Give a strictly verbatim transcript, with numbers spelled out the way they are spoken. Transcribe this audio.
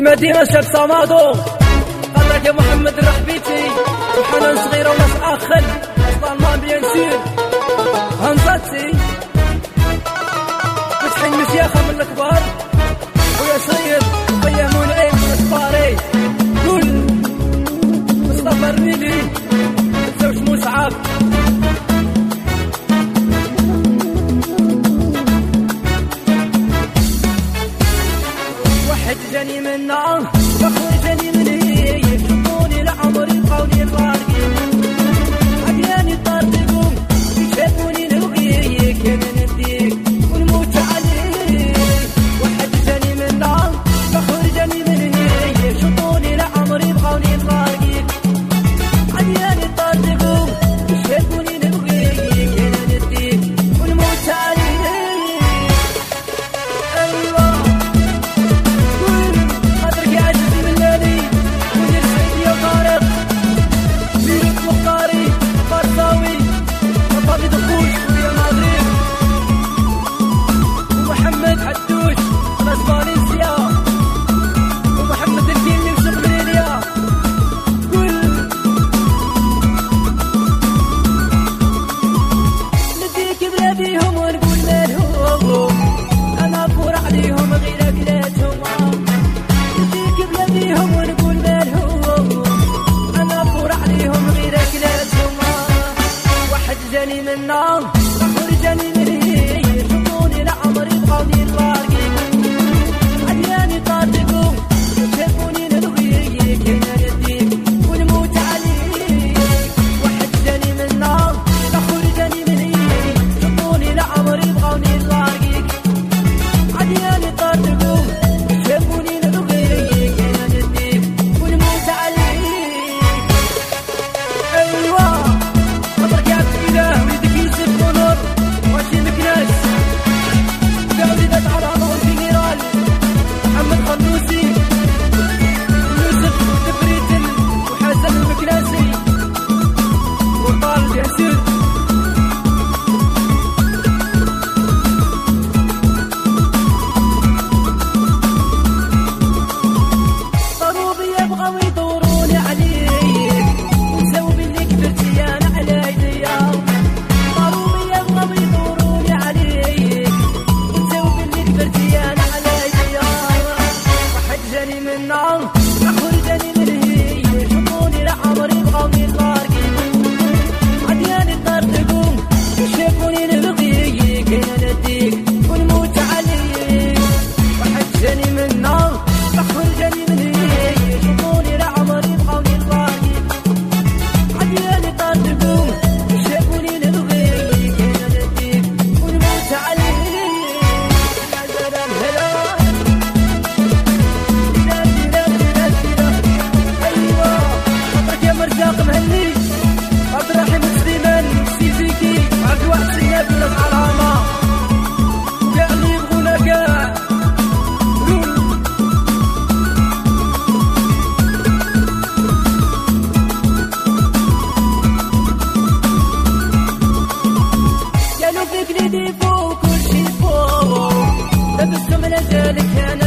المدينة شاب صمادو قدرك يا محمد رحبيتي وحنان صغيرة وناس آخر أصلا ما بيان سير هنزاتي فتحي المشيخة من الكبار ويا سيد قيمون عيب من أسفاري كل مصطفى الريلي متزوج مسعف واحد جاني من نار واخوي جاني من هي يشوفوني لعمري يبقوني الفارقين عقلاني طردقون يشافوني نلغي كان نديك ونموت عليك واحد جاني من نار واخوي جاني من هي يشوفوني لعمري يبقوني الفارقين عقلاني طردقون يشافوني نلغي كان نديك ونموت عليك جاني من نار ورجاني من هي يشوفوني لعمري يبقوني الفارقين عدياني طاردقون يشافوني نلغي كنا نديك ونموت عليك واحد جاني من نار ورجاني من هي يشوفوني لعمري يبقوني الفارقين عدياني طاردقون يشافوني نلغي كنا نديك ونموت عليك ايوه أخرجني من هي يشوفوني لعمري يبقوني الفارقين عدياني طردقون يشافوني نلغي كنا نديك ونموت عليك واحد جاني من نار أخرجني من هي يشوفوني لعمري يبقوني الفارقين عدياني طردقون يشافوني نلغي كنا نديك ونموت عليك يا سلام هلا مرزاق مهني عبد الرحيم سليمان سيزيكي عبد الواحد سناب ولاد علامة كاع اللي يبغونا كاع قالوا فيك لي ديفو كلشي فوق لبستو من اجالك انا